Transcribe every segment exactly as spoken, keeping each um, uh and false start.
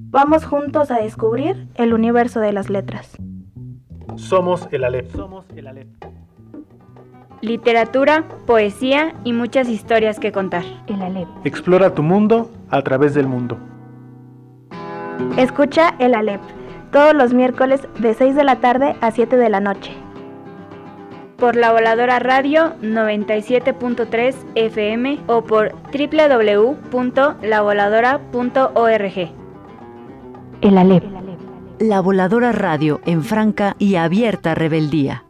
Vamos juntos a descubrir el universo de las letras. Somos el Aleph. Somos el Aleph. Literatura, poesía y muchas historias que contar. El Aleph. Explora tu mundo a través del mundo. Escucha el Aleph todos los miércoles de seis de la tarde a siete de la noche. Por La Voladora Radio noventa y siete punto tres F M o por doble u doble u doble u punto la voladora punto org. El Aleph. La Voladora Radio en franca y abierta rebeldía.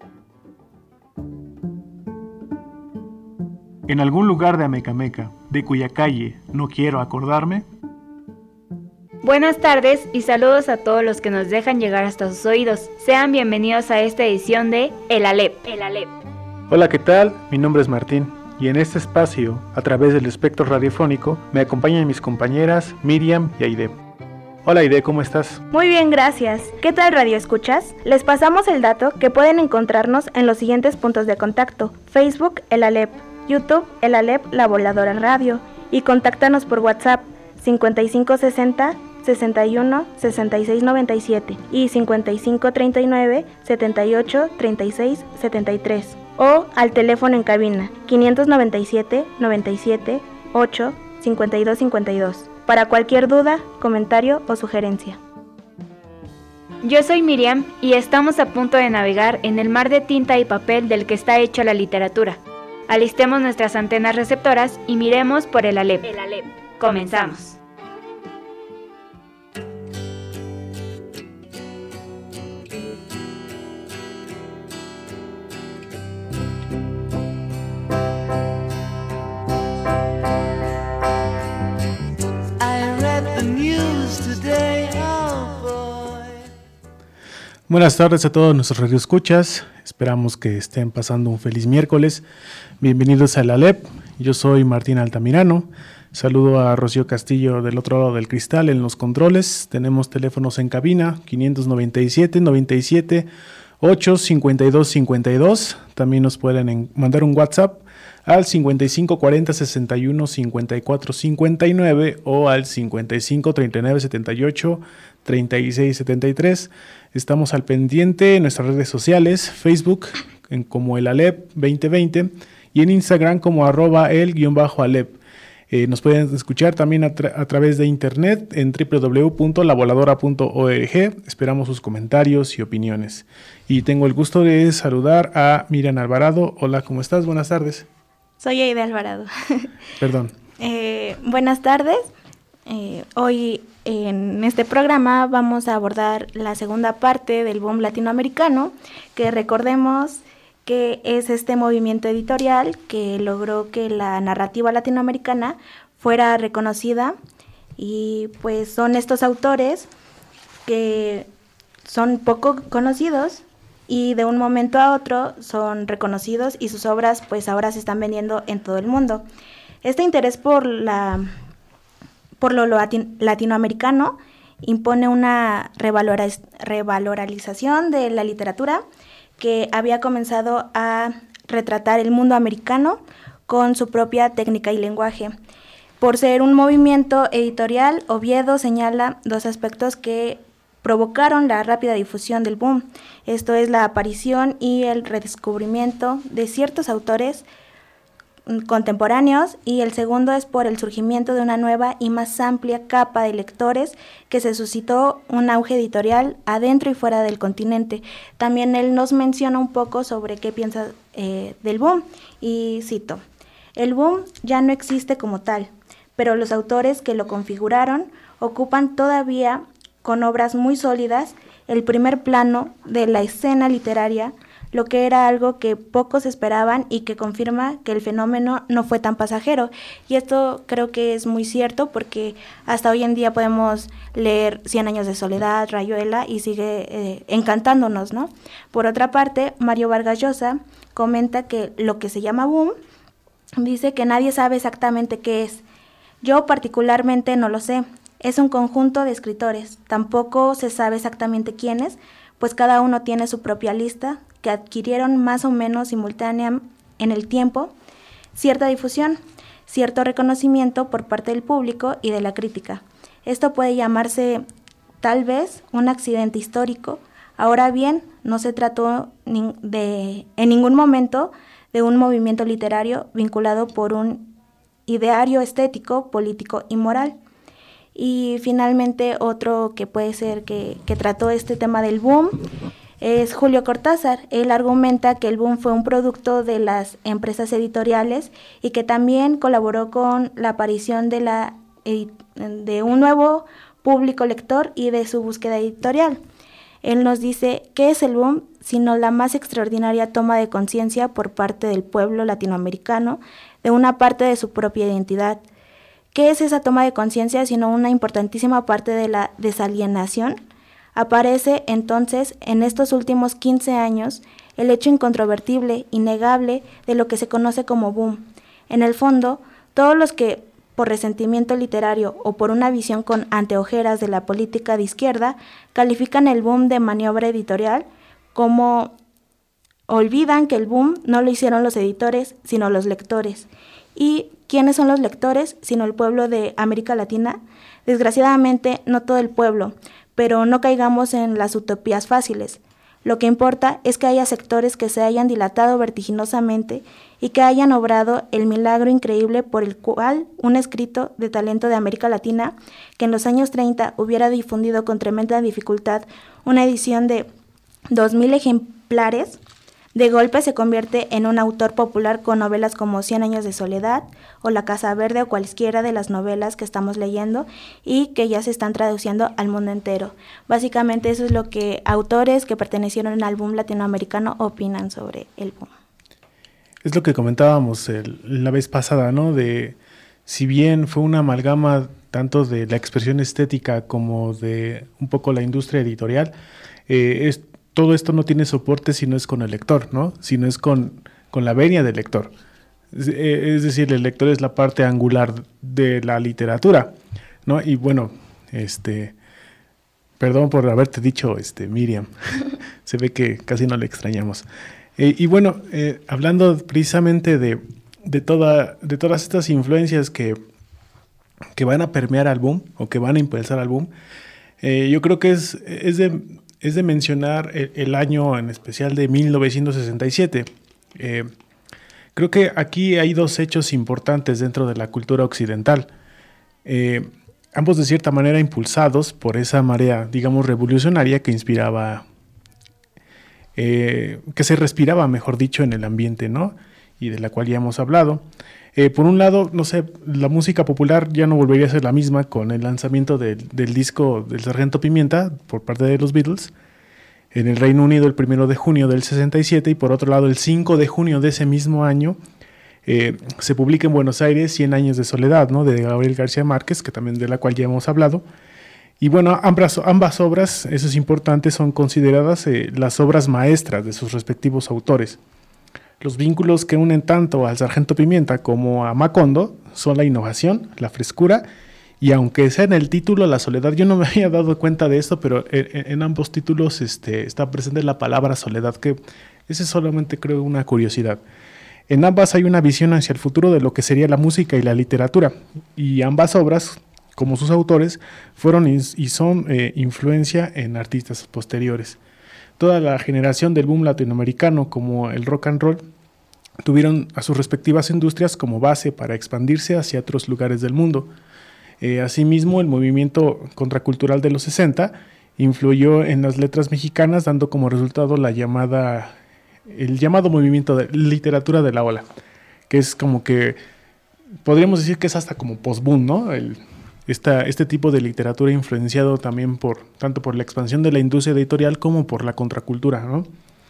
En algún lugar de Amecameca, de cuya calle no quiero acordarme. Buenas tardes y saludos a todos los que nos dejan llegar hasta sus oídos. Sean bienvenidos a esta edición de El Aleph. El Aleph. Hola, ¿qué tal? Mi nombre es Martín y en este espacio, a través del espectro radiofónico, me acompañan mis compañeras Miriam y Aide. Hola Aide, ¿cómo estás? Muy bien, gracias. ¿Qué tal, Radio Escuchas? Les pasamos el dato que pueden encontrarnos en los siguientes puntos de contacto: Facebook, El Aleph; YouTube, El Aleph, La Voladora Radio; y contáctanos por WhatsApp cincuenta y cinco sesenta, sesenta y uno, sesenta y seis noventa y siete y cincuenta y cinco treinta y nueve, setenta y ocho, treinta y seis, setenta y tres, o al teléfono en cabina quinientos noventa y siete, noventa y siete, ocho, cincuenta y dos cincuenta y dos para cualquier duda, comentario o sugerencia. Yo soy Miriam y estamos a punto de navegar en el mar de tinta y papel del que está hecha la literatura. Alistemos nuestras antenas receptoras y miremos por el Aleph. El Aleph. Comenzamos. Buenas tardes a todos nuestros radioescuchas. Esperamos que estén pasando un feliz miércoles. Bienvenidos al Aleph. Yo soy Martín Altamirano. Saludo a Rocío Castillo del otro lado del cristal en los controles. Tenemos teléfonos en cabina quinientos noventa y siete, noventa y siete, ocho, cincuenta y dos cincuenta y dos. También nos pueden en- mandar un WhatsApp al cincuenta y cinco cuarenta, sesenta y uno, cincuenta y cuatro cincuenta y nueve o al cincuenta y cinco treinta y nueve, setenta y ocho, treinta y seis setenta y tres. Estamos al pendiente en nuestras redes sociales: Facebook en como el Aleph veinte veinte y en Instagram como arroba el guión bajo Aleph. Eh, nos pueden escuchar también a, tra- a través de internet en doble u doble u doble u punto la voladora punto org. Esperamos sus comentarios y opiniones. Y tengo el gusto de saludar a Miriam Alvarado. Hola, ¿cómo estás? Buenas tardes. Soy Aide Alvarado. Perdón. Eh, buenas tardes. Eh, hoy en este programa vamos a abordar la segunda parte del boom latinoamericano, que recordemos que es este movimiento editorial que logró que la narrativa latinoamericana fuera reconocida, y pues son estos autores que son poco conocidos y de un momento a otro son reconocidos y sus obras pues ahora se están vendiendo en todo el mundo. Este interés por la por lo latin, latinoamericano impone una revaloriz, revalorización de la literatura que había comenzado a retratar el mundo americano con su propia técnica y lenguaje. Por ser un movimiento editorial, Oviedo señala dos aspectos que provocaron la rápida difusión del boom. Esto es la aparición y el redescubrimiento de ciertos autores contemporáneos, y el segundo es por el surgimiento de una nueva y más amplia capa de lectores que se suscitó un auge editorial adentro y fuera del continente. También él nos menciona un poco sobre qué piensa eh, del boom, y cito: el boom ya no existe como tal, pero los autores que lo configuraron ocupan todavía con obras muy sólidas el primer plano de la escena literaria, lo que era algo que pocos esperaban y que confirma que el fenómeno no fue tan pasajero. Y esto creo que es muy cierto, porque hasta hoy en día podemos leer Cien años de soledad, Rayuela, y sigue eh, encantándonos, ¿no? Por otra parte, Mario Vargas Llosa comenta que lo que se llama boom, dice que nadie sabe exactamente qué es. Yo particularmente no lo sé. Es un conjunto de escritores. Tampoco se sabe exactamente quiénes, pues cada uno tiene su propia lista, que adquirieron más o menos simultánea en el tiempo cierta difusión, cierto reconocimiento por parte del público y de la crítica. Esto puede llamarse tal vez un accidente histórico. Ahora bien, no se trató de, en ningún momento de un movimiento literario vinculado por un ideario estético, político y moral. Y finalmente otro que puede ser que, que trató este tema del boom es Julio Cortázar. Él argumenta que el boom fue un producto de las empresas editoriales y que también colaboró con la aparición de, la, de un nuevo público lector y de su búsqueda editorial. Él nos dice, ¿qué es el boom? Sino la más extraordinaria toma de conciencia por parte del pueblo latinoamericano de una parte de su propia identidad. ¿Qué es esa toma de conciencia sino una importantísima parte de la desalienación? Aparece entonces en estos últimos quince años el hecho incontrovertible, innegable de lo que se conoce como boom. En el fondo, todos los que por resentimiento literario o por una visión con anteojeras de la política de izquierda califican el boom de maniobra editorial, como olvidan que el boom no lo hicieron los editores, sino los lectores. ¿Y quiénes son los lectores, sino el pueblo de América Latina? Desgraciadamente, no todo el pueblo, pero no caigamos en las utopías fáciles. Lo que importa es que haya sectores que se hayan dilatado vertiginosamente y que hayan obrado el milagro increíble por el cual un escrito de talento de América Latina, que en los años treinta hubiera difundido con tremenda dificultad una edición de dos mil ejemplares, de golpe se convierte en un autor popular con novelas como Cien años de soledad o La Casa Verde o cualquiera de las novelas que estamos leyendo y que ya se están traduciendo al mundo entero. Básicamente eso es lo que autores que pertenecieron al boom latinoamericano opinan sobre el boom. Es lo que comentábamos el, la vez pasada, ¿no? De si bien fue una amalgama tanto de la expresión estética como de un poco la industria editorial, eh, es todo esto no tiene soporte si no es con el lector, ¿no? Si no es con, con la venia del lector. Es, es decir, el lector es la parte angular de la literatura, ¿no? Y bueno, este, perdón por haberte dicho, este, Miriam, se ve que casi no le extrañamos. Eh, y bueno, eh, hablando precisamente de, de, toda, de todas estas influencias que, que van a permear al boom o que van a impulsar al boom, eh, yo creo que es, es de... es de mencionar el, el año en especial de mil novecientos sesenta y siete. Eh, creo que aquí hay dos hechos importantes dentro de la cultura occidental, eh, ambos de cierta manera impulsados por esa marea, digamos, revolucionaria que inspiraba, eh, que se respiraba, mejor dicho, en el ambiente, ¿no? Y de la cual ya hemos hablado. Eh, por un lado, no sé, la música popular ya no volvería a ser la misma con el lanzamiento del, del disco del Sargento Pimienta por parte de los Beatles en el Reino Unido el primero de junio del sesenta y siete, y por otro lado el cinco de junio de ese mismo año eh, se publica en Buenos Aires Cien años de soledad, ¿no? De Gabriel García Márquez, que también de la cual ya hemos hablado. Y bueno, ambas, ambas obras, eso es importante, son consideradas eh, las obras maestras de sus respectivos autores. Los vínculos que unen tanto al Sargento Pimienta como a Macondo son la innovación, la frescura, y aunque sea en el título la soledad, yo no me había dado cuenta de esto, pero en, en ambos títulos este, está presente la palabra soledad, que ese es solamente creo una curiosidad. En ambas hay una visión hacia el futuro de lo que sería la música y la literatura, y ambas obras, como sus autores, fueron y son eh, influencia en artistas posteriores. Toda la generación del boom latinoamericano, como el rock and roll, tuvieron a sus respectivas industrias como base para expandirse hacia otros lugares del mundo. Eh, asimismo, el movimiento contracultural de los sesenta influyó en las letras mexicanas, dando como resultado la llamada, el llamado movimiento de literatura de la ola, que es como que, podríamos decir que es hasta como post-boom, ¿no? El, Esta, este tipo de literatura influenciado también por tanto por la expansión de la industria editorial como por la contracultura, ¿no?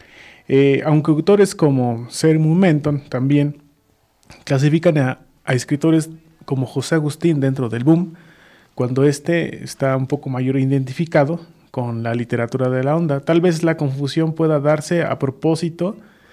Eh, aunque autores como Sermon Menton también clasifican a, a escritores como José Agustín dentro del boom, cuando este está un poco mayor identificado con la literatura de la onda. Tal vez la confusión pueda darse a propósito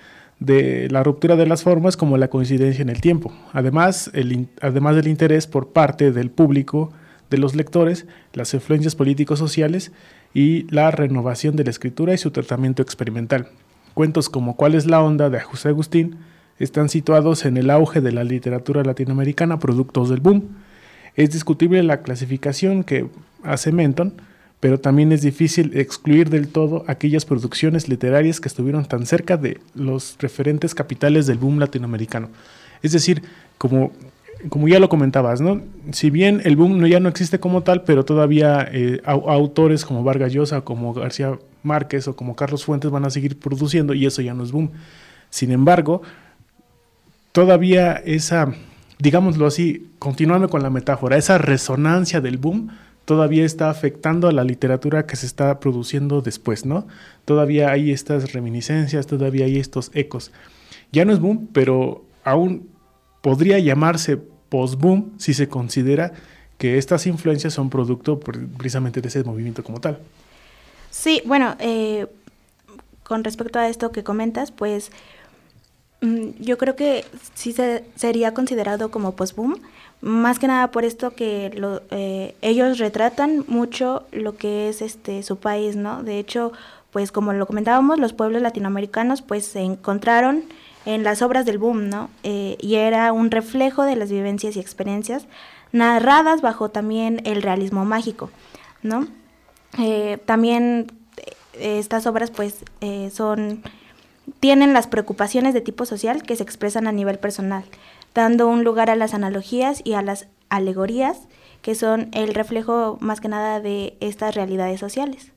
de la ruptura de las formas como la coincidencia en el tiempo. Además, el, además del interés por parte del público, de los lectores, las influencias políticos sociales y la renovación de la escritura y su tratamiento experimental. Cuentos como ¿Cuál es la onda?, de José Agustín están situados en el auge de la literatura latinoamericana, productos del boom. Es discutible la clasificación que hace Menton, pero también es difícil excluir del todo aquellas producciones literarias que estuvieron tan cerca de los referentes capitales del boom latinoamericano. Es decir, como, como ya lo comentabas, ¿no? Si bien el boom no, ya no existe como tal, pero todavía eh, a, autores como Vargas Llosa, como García Márquez o como Carlos Fuentes van a seguir produciendo y eso ya no es boom. Sin embargo, todavía esa, digámoslo así, continuando con la metáfora, esa resonancia del boom todavía está afectando a la literatura que se está produciendo después, ¿no? Todavía hay estas reminiscencias, todavía hay estos ecos. Ya no es boom, pero aún podría llamarse post-boom si se considera que estas influencias son producto precisamente de ese movimiento como tal. Sí, bueno, eh, con respecto a esto que comentas, pues yo creo que sí se, sería considerado como post-boom, más que nada por esto que lo, eh, ellos retratan mucho lo que es este su país, ¿no? De hecho, pues como lo comentábamos, los pueblos latinoamericanos pues se encontraron en las obras del boom, ¿no? Eh, y era un reflejo de las vivencias y experiencias narradas bajo también el realismo mágico, ¿no? Eh, también eh, estas obras pues eh, son... tienen las preocupaciones de tipo social que se expresan a nivel personal, dando un lugar a las analogías y a las alegorías, que son el reflejo más que nada de estas realidades sociales.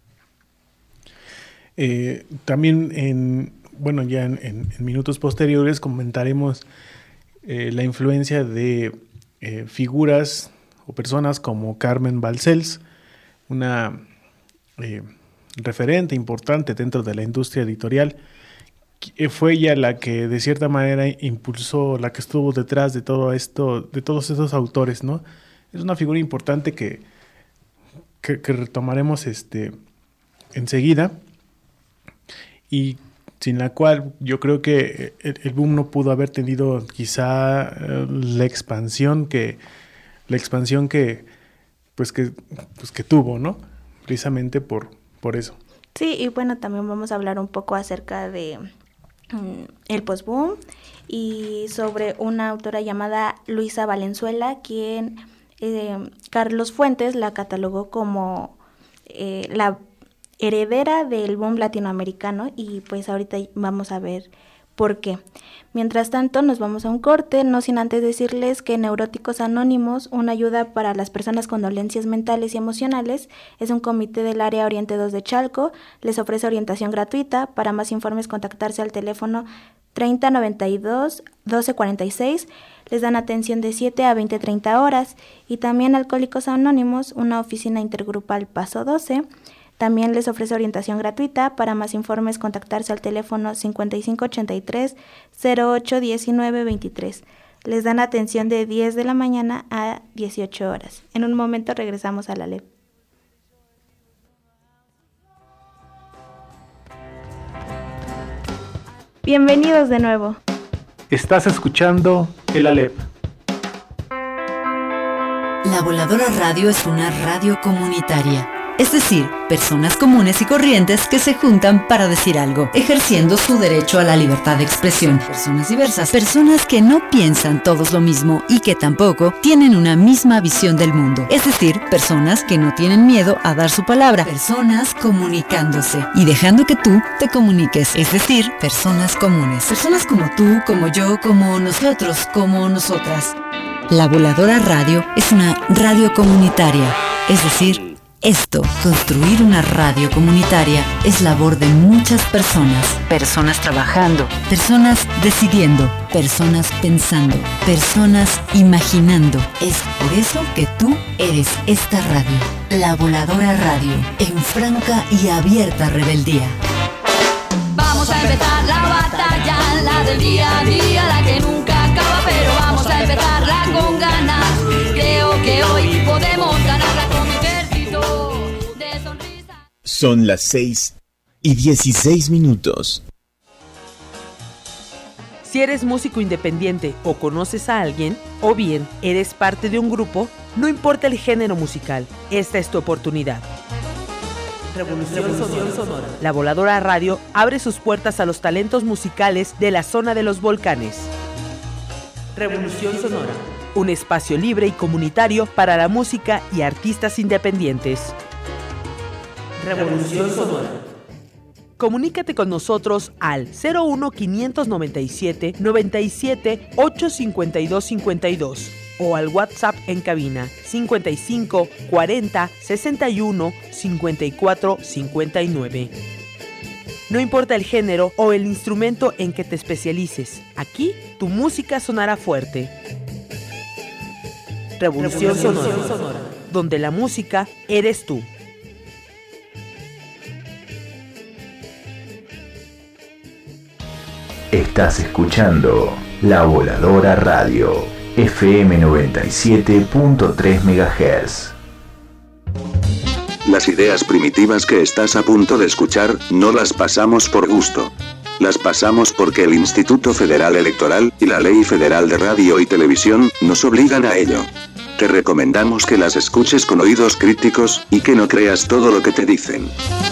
Eh, también, en, bueno, ya en, en, en minutos posteriores comentaremos eh, la influencia de eh, figuras o personas como Carmen Balcells, una eh, referente importante dentro de la industria editorial. Fue ella la que de cierta manera impulsó, la que estuvo detrás de todo esto, de todos estos autores, ¿no? Es una figura importante que, que, que retomaremos este, enseguida y sin la cual yo creo que el, el boom no pudo haber tenido quizá uh, la expansión que la expansión que pues que pues que tuvo, ¿no? Precisamente por por eso. Sí, y bueno, también vamos a hablar un poco acerca de el post-boom y sobre una autora llamada Luisa Valenzuela, quien eh, Carlos Fuentes la catalogó como eh, la heredera del boom latinoamericano, y pues ahorita vamos a ver por qué. Mientras tanto, nos vamos a un corte, no sin antes decirles que Neuróticos Anónimos, una ayuda para las personas con dolencias mentales y emocionales, es un comité del área Oriente dos de Chalco, les ofrece orientación gratuita. Para más informes, contactarse al teléfono treinta noventa y dos doce cuarenta y seis, les dan atención de siete a veinte treinta horas, y también Alcohólicos Anónimos, una oficina intergrupal Paso doce, también les ofrece orientación gratuita. Para más informes, contactarse al teléfono cincuenta y cinco ochenta y tres cero ocho diecinueve veintitrés. Les dan atención de diez de la mañana a dieciocho horas. En un momento regresamos a la L E P. Bienvenidos de nuevo. Estás escuchando el A L E P. La Voladora Radio es una radio comunitaria. Es decir, personas comunes y corrientes que se juntan para decir algo, ejerciendo su derecho a la libertad de expresión. Personas diversas, personas que no piensan todos lo mismo y que tampoco tienen una misma visión del mundo. Es decir, personas que no tienen miedo a dar su palabra. Personas comunicándose y dejando que tú te comuniques. Es decir, personas comunes. Personas como tú, como yo, como nosotros, como nosotras. La Voladora Radio es una radio comunitaria. Es decir, esto, construir una radio comunitaria, es labor de muchas personas. Personas trabajando, personas decidiendo, personas pensando, personas imaginando. Es por eso que tú eres esta radio, La Voladora Radio, en franca y abierta rebeldía. Vamos a empezar la batalla, la del día a día, la que nunca acaba, pero vamos a empezarla con ganas. Creo que hoy podemos ganarla con mi ejército de sonrisas. Son las seis y dieciséis minutos. Si eres músico independiente o conoces a alguien, o bien eres parte de un grupo, no importa el género musical, esta es tu oportunidad. Revolución, Revolución Sonora. La Voladora Radio abre sus puertas a los talentos musicales de la zona de los volcanes. Revolución Sonora, un espacio libre y comunitario para la música y artistas independientes. Revolución Sonora. Comunícate con nosotros al cero uno quinientos noventa y siete noventa y siete ocho cincuenta y dos cincuenta y dos o al WhatsApp en cabina cincuenta y cinco cuarenta sesenta y uno cincuenta y cuatro cincuenta y nueve. No importa el género o el instrumento en que te especialices, aquí tu música sonará fuerte. Revolución, Revolución Sonora, Sonora, donde la música eres tú. Estás escuchando La Voladora Radio, F M noventa y siete punto tres megahertz. Las ideas primitivas que estás a punto de escuchar, no las pasamos por gusto. Las pasamos porque el Instituto Federal Electoral y la Ley Federal de Radio y Televisión nos obligan a ello. Te recomendamos que las escuches con oídos críticos, y que no creas todo lo que te dicen.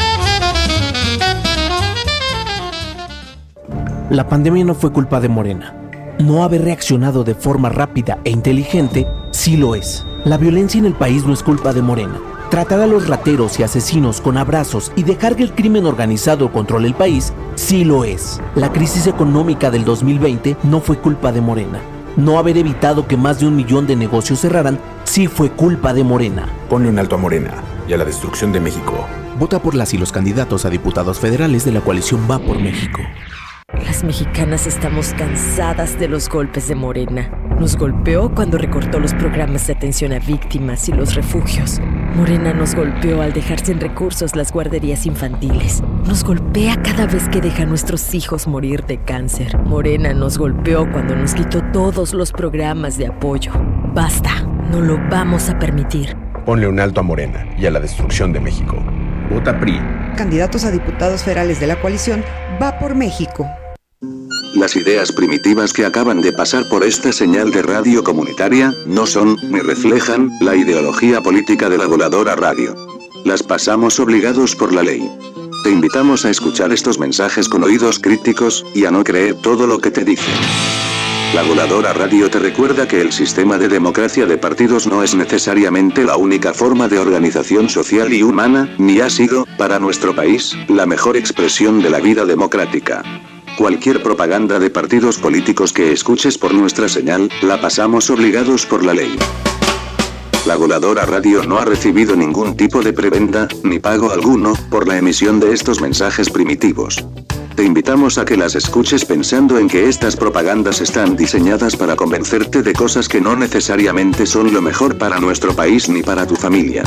La pandemia no fue culpa de Morena. No haber reaccionado de forma rápida e inteligente, sí lo es. La violencia en el país no es culpa de Morena. Tratar a los rateros y asesinos con abrazos y dejar que el crimen organizado controle el país, sí lo es. La crisis económica del dos mil veinte no fue culpa de Morena. No haber evitado que más de un millón de negocios cerraran, sí fue culpa de Morena. Ponle un alto a Morena y a la destrucción de México. Vota por las y los candidatos a diputados federales de la coalición Va por México. Las mexicanas estamos cansadas de los golpes de Morena. Nos golpeó cuando recortó los programas de atención a víctimas y los refugios. Morena nos golpeó al dejar sin recursos las guarderías infantiles. Nos golpea cada vez que deja a nuestros hijos morir de cáncer. Morena nos golpeó cuando nos quitó todos los programas de apoyo. Basta, no lo vamos a permitir. Ponle un alto a Morena y a la destrucción de México. Vota P R I. Candidatos a diputados federales de la coalición Va por México. Las ideas primitivas que acaban de pasar por esta señal de radio comunitaria, no son, ni reflejan, la ideología política de la Voladora Radio. Las pasamos obligados por la ley. Te invitamos a escuchar estos mensajes con oídos críticos, y a no creer todo lo que te dicen. La Voladora Radio te recuerda que el sistema de democracia de partidos no es necesariamente la única forma de organización social y humana, ni ha sido, para nuestro país, la mejor expresión de la vida democrática. Cualquier propaganda de partidos políticos que escuches por nuestra señal, la pasamos obligados por la ley. La Voladora Radio no ha recibido ningún tipo de prebenda, ni pago alguno, por la emisión de estos mensajes primitivos. Te invitamos a que las escuches pensando en que estas propagandas están diseñadas para convencerte de cosas que no necesariamente son lo mejor para nuestro país ni para tu familia.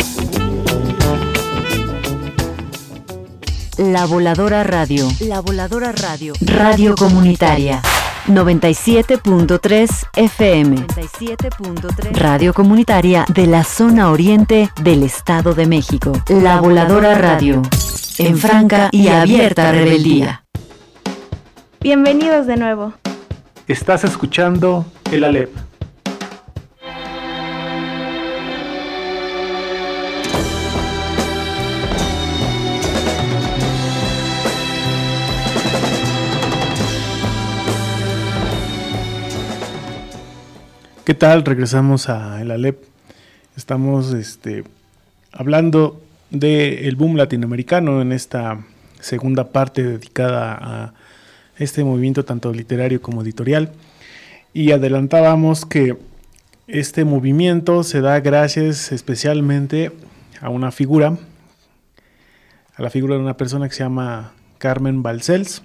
La Voladora Radio. La Voladora Radio. Radio comunitaria. noventa y siete punto tres F M. noventa y siete punto tres. Radio comunitaria de la zona oriente del Estado de México. La Voladora Radio. En franca y abierta rebeldía. Bienvenidos de nuevo. Estás escuchando el Alep. ¿Qué tal? Regresamos a el Alep. Estamos este, hablando del boom latinoamericano en esta segunda parte dedicada a este movimiento tanto literario como editorial. Y adelantábamos que este movimiento se da gracias especialmente a una figura, a la figura de una persona que se llama Carmen Balcells,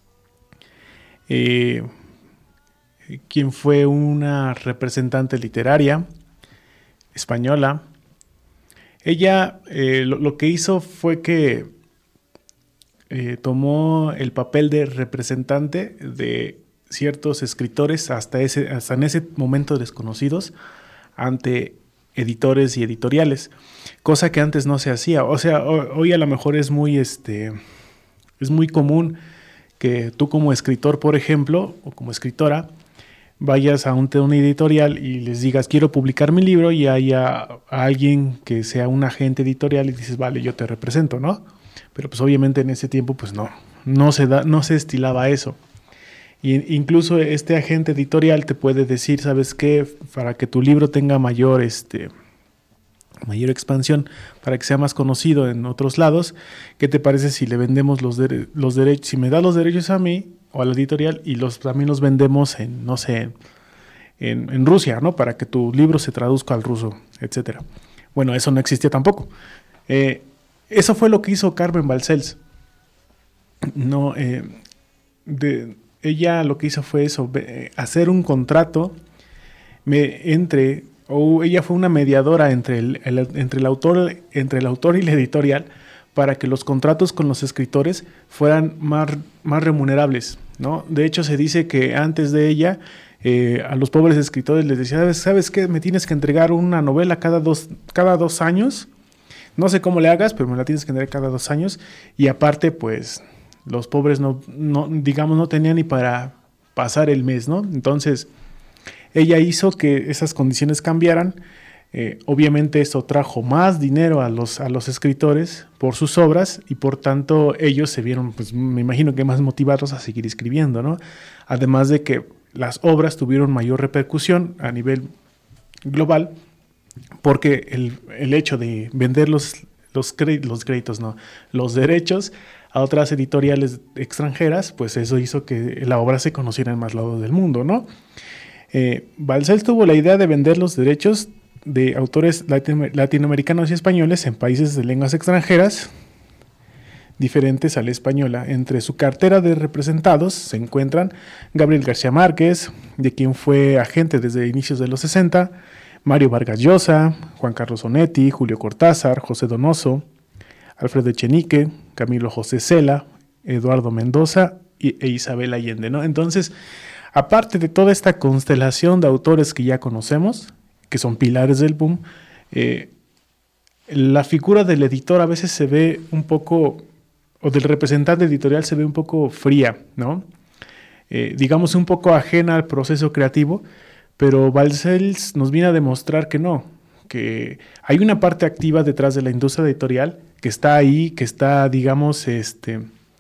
eh, quien fue una representante literaria española. Ella eh, lo, lo que hizo fue que eh, tomó el papel de representante de ciertos escritores hasta, ese, hasta en ese momento desconocidos ante editores y editoriales, cosa que antes no se hacía. O sea, hoy a lo mejor es muy, este, es muy común que tú como escritor, por ejemplo, o como escritora, vayas a un, a una editorial y les digas quiero publicar mi libro y haya a alguien que sea un agente editorial y dices vale, yo te represento, ¿no? Pero pues obviamente en ese tiempo pues no, no se da, no se estilaba eso. Y incluso este agente editorial te puede decir, ¿sabes qué? Para que tu libro tenga mayor, este, mayor expansión, para que sea más conocido en otros lados. ¿Qué te parece si le vendemos los, de, los derechos, si me da los derechos a mí o a la editorial y los también los vendemos en, no sé, en, en Rusia, ¿no? Para que tu libro se traduzca al ruso, etcétera. Bueno, eso no existía tampoco. Eh, eso fue lo que hizo Carmen Balcells. No, eh, de, ella lo que hizo fue eso, eh, hacer un contrato me, entre, o ella fue una mediadora entre el, el, entre, el autor, entre el autor y la editorial para que los contratos con los escritores fueran más, más remunerables, ¿no? De hecho, se dice que antes de ella, eh, a los pobres escritores les decía, ¿sabes, ¿sabes qué? Me tienes que entregar una novela cada dos, cada dos años. No sé cómo le hagas, pero me la tienes que entregar cada dos años. Y aparte, pues, los pobres no, no, digamos, no tenían ni para pasar el mes, ¿no? Entonces, ella hizo que esas condiciones cambiaran. Eh, obviamente esto trajo más dinero a los, a los escritores por sus obras y por tanto ellos se vieron, pues me imagino que más motivados a seguir escribiendo, ¿no? Además de que las obras tuvieron mayor repercusión a nivel global porque el, el hecho de vender los, los, créditos, los créditos, no, los derechos a otras editoriales extranjeras, pues eso hizo que la obra se conociera en más lados del mundo, ¿no? Eh, Balcells tuvo la idea de vender los derechos de autores latino- latinoamericanos y españoles en países de lenguas extranjeras diferentes a la española. Entre su cartera de representados se encuentran Gabriel García Márquez, de quien fue agente desde inicios de los sesenta, Mario Vargas Llosa, Juan Carlos Onetti, Julio Cortázar, José Donoso, Alfredo Echenique, Camilo José Cela, Eduardo Mendoza y, e Isabel Allende, ¿no? Entonces, aparte de toda esta constelación de autores que ya conocemos, que son pilares del boom, eh, la figura del editor a veces se ve un poco, o del representante editorial se ve un poco fría, ¿no? Eh, digamos un poco ajena al proceso creativo, pero Balcells nos viene a demostrar que no, que hay una parte activa detrás de la industria editorial que está ahí, que está, digamos, este,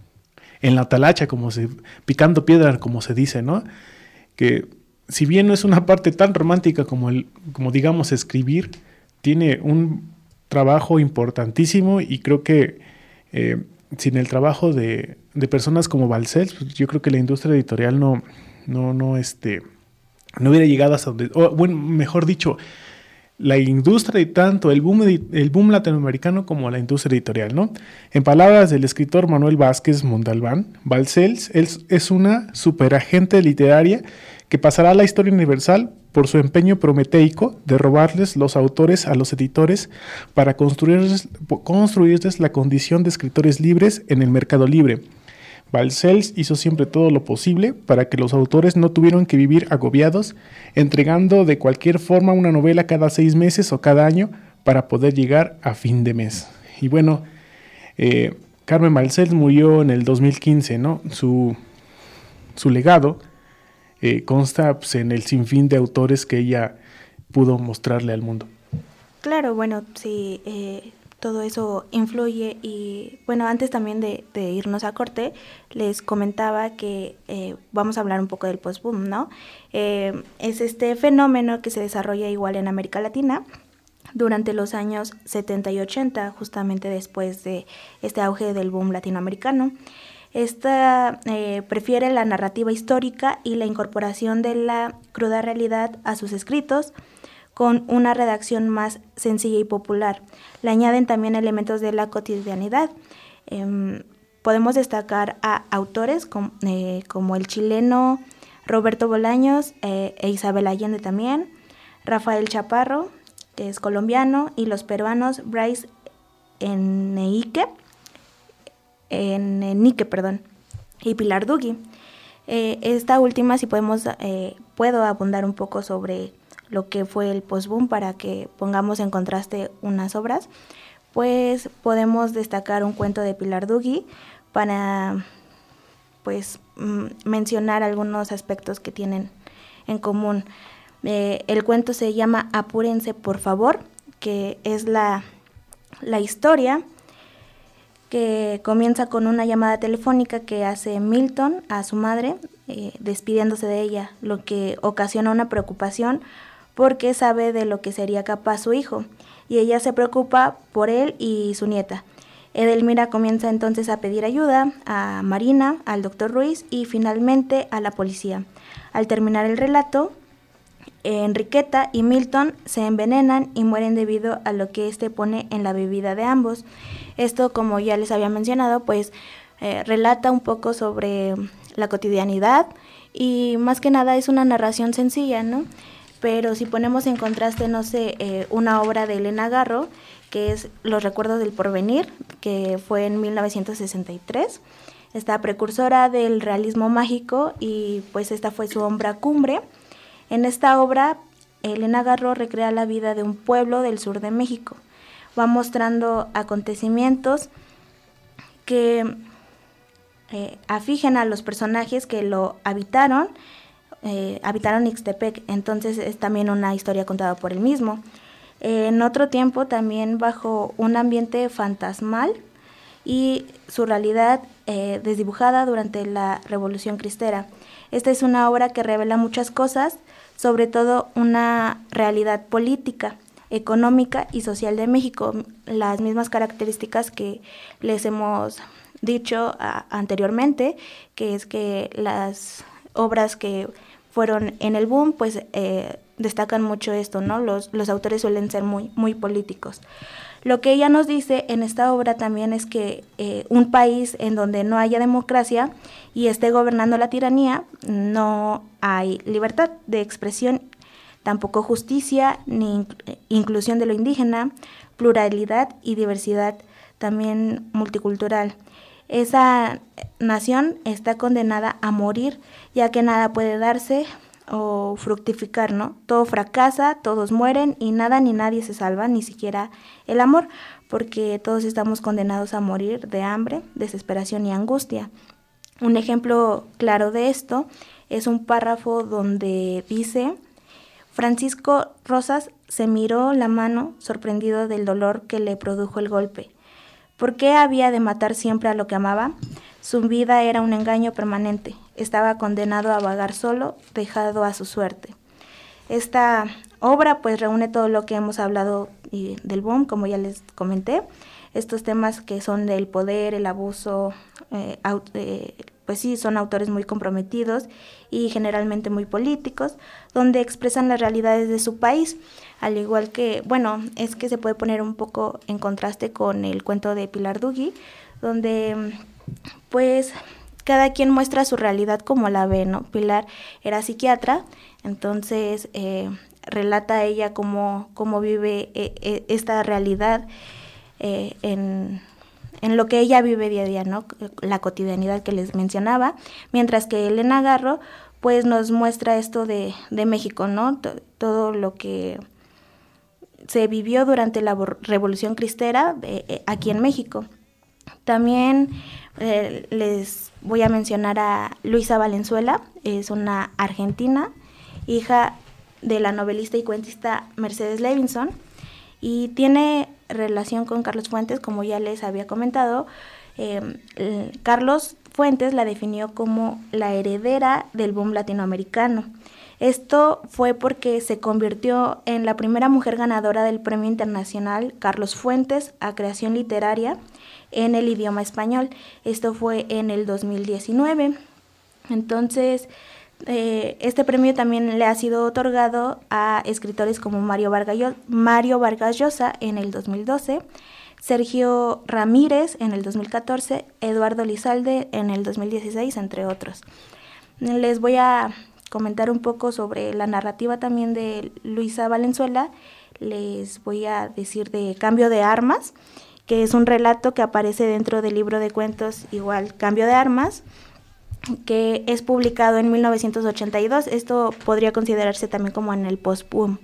en la talacha, como se, picando piedra, como se dice, ¿no? Que si bien no es una parte tan romántica como, el, como digamos, escribir, tiene un trabajo importantísimo y creo que eh, sin el trabajo de, de personas como Balcells, pues yo creo que la industria editorial no, no, no, este, no hubiera llegado hasta donde, o, bueno, mejor dicho, la industria y tanto el boom, el boom latinoamericano como la industria editorial, ¿no? En palabras del escritor Manuel Vázquez Montalbán, Balcells es, es una superagente literaria que pasará a la historia universal por su empeño prometeico de robarles los autores a los editores para construirles, construirles la condición de escritores libres en el mercado libre. Balcells hizo siempre todo lo posible para que los autores no tuvieran que vivir agobiados, entregando de cualquier forma una novela cada seis meses o cada año para poder llegar a fin de mes. Y bueno, eh, Carmen Balcells murió en el dos mil quince, ¿no? Su, su legado eh, consta pues, en el sinfín de autores que ella pudo mostrarle al mundo. Claro, bueno, sí, eh, todo eso influye y bueno, antes también de, de irnos a corte, les comentaba que eh, vamos a hablar un poco del post-boom, ¿no? Eh, es este fenómeno que se desarrolla igual en América Latina durante los años setenta y ochenta, justamente después de este auge del boom latinoamericano. Esta eh, prefiere la narrativa histórica y la incorporación de la cruda realidad a sus escritos, con una redacción más sencilla y popular. Le añaden también elementos de la cotidianidad. Eh, podemos destacar a autores com, eh, como el chileno Roberto Bolaños eh, e Isabel Allende también, Rafael Chaparro, que es colombiano, y los peruanos Bryce Enrique, Enrique, perdón, y Pilar Dugui. Eh, esta última, si podemos, eh, puedo abundar un poco sobre lo que fue el post-boom para que pongamos en contraste unas obras, pues podemos destacar un cuento de Pilar Dugui para pues m- mencionar algunos aspectos que tienen en común. Eh, el cuento se llama Apúrense por favor, que es la, la historia que comienza con una llamada telefónica que hace Milton a su madre, eh, despidiéndose de ella, lo que ocasiona una preocupación porque sabe de lo que sería capaz su hijo, y ella se preocupa por él y su nieta. Edelmira comienza entonces a pedir ayuda a Marina, al doctor Ruiz y finalmente a la policía. Al terminar el relato, Enriqueta y Milton se envenenan y mueren debido a lo que éste pone en la bebida de ambos. Esto, como ya les había mencionado, pues eh, relata un poco sobre la cotidianidad y más que nada es una narración sencilla, ¿no? Pero si ponemos en contraste, no sé, eh, una obra de Elena Garro, que es Los recuerdos del porvenir, que fue en mil novecientos sesenta y tres, esta precursora del realismo mágico, y pues esta fue su obra cumbre. En esta obra, Elena Garro recrea la vida de un pueblo del sur de México. Va mostrando acontecimientos que eh, afigen a los personajes que lo habitaron, eh, habitaron Ixtepec, entonces es también una historia contada por él mismo. Eh, en otro tiempo, también bajo un ambiente fantasmal y su realidad eh, desdibujada durante la Revolución Cristera. Esta es una obra que revela muchas cosas, sobre todo una realidad política, económica y social de México, las mismas características que les hemos dicho a, anteriormente, que es que las obras que fueron en el boom, pues eh, destacan mucho esto, ¿no? Los, los autores suelen ser muy, muy políticos. Lo que ella nos dice en esta obra también es que eh, un país en donde no haya democracia y esté gobernando la tiranía, no hay libertad de expresión, tampoco justicia, ni inclusión de lo indígena, pluralidad y diversidad también multicultural. Esa nación está condenada a morir, ya que nada puede darse o fructificar, ¿no? Todo fracasa, todos mueren y nada ni nadie se salva, ni siquiera el amor, porque todos estamos condenados a morir de hambre, desesperación y angustia. Un ejemplo claro de esto es un párrafo donde dice: Francisco Rosas se miró la mano, sorprendido del dolor que le produjo el golpe. ¿Por qué había de matar siempre a lo que amaba? Su vida era un engaño permanente. Estaba condenado a vagar solo, dejado a su suerte. Esta obra pues reúne todo lo que hemos hablado y, del boom, como ya les comenté. Estos temas que son del poder, el abuso, eh, aut- eh, pues sí, son autores muy comprometidos y generalmente muy políticos, donde expresan las realidades de su país, al igual que, bueno, es que se puede poner un poco en contraste con el cuento de Pilar Dugui, donde pues cada quien muestra su realidad como la ve, ¿no? Pilar era psiquiatra, entonces eh, relata ella cómo, cómo vive eh, eh, esta realidad eh, en, en lo que ella vive día a día, ¿no? La cotidianidad que les mencionaba, mientras que Elena Garro pues nos muestra esto de, de México, ¿no? T- todo lo que se vivió durante la Revolución Cristera eh, eh, aquí en México. También eh, les voy a mencionar a Luisa Valenzuela, es una argentina, hija de la novelista y cuentista Mercedes Levinson, y tiene relación con Carlos Fuentes, como ya les había comentado. Eh, eh, Carlos Fuentes la definió como la heredera del boom latinoamericano. Esto fue porque se convirtió en la primera mujer ganadora del Premio Internacional Carlos Fuentes a Creación Literaria en el idioma español. Esto fue en el dos mil diecinueve. Entonces, eh, este premio también le ha sido otorgado a escritores como Mario Vargas Llosa, Mario Vargas Llosa en el dos mil doce, Sergio Ramírez en el dos mil catorce, Eduardo Lizalde en el dos mil dieciséis, entre otros. Les voy a comentar un poco sobre la narrativa también de Luisa Valenzuela. Les voy a decir de Cambio de Armas, que es un relato que aparece dentro del libro de cuentos igual Cambio de Armas, que es publicado en mil novecientos ochenta y dos. Esto podría considerarse también como en el post-boom.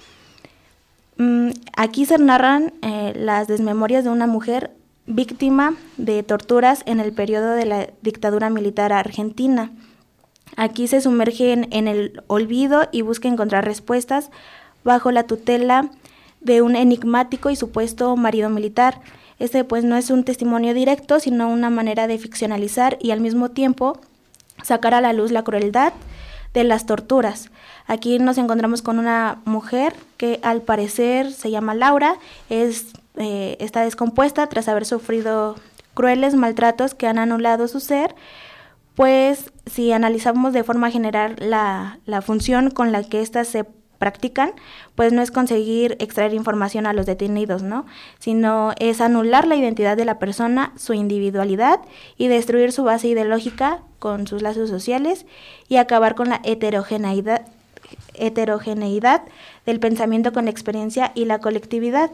Mm, aquí se narran eh, las desmemorias de una mujer víctima de torturas en el periodo de la dictadura militar argentina. Aquí se sumergen en el olvido y busca encontrar respuestas bajo la tutela de un enigmático y supuesto marido militar. Este pues no es un testimonio directo, sino una manera de ficcionalizar y al mismo tiempo sacar a la luz la crueldad de las torturas. Aquí nos encontramos con una mujer que al parecer se llama Laura, es, eh, está descompuesta tras haber sufrido crueles maltratos que han anulado su ser. Pues si analizamos de forma general la, la función con la que éstas se practican, pues no es conseguir extraer información a los detenidos, ¿no? Sino es anular la identidad de la persona, su individualidad y destruir su base ideológica con sus lazos sociales y acabar con la heterogeneidad, heterogeneidad del pensamiento con la experiencia y la colectividad.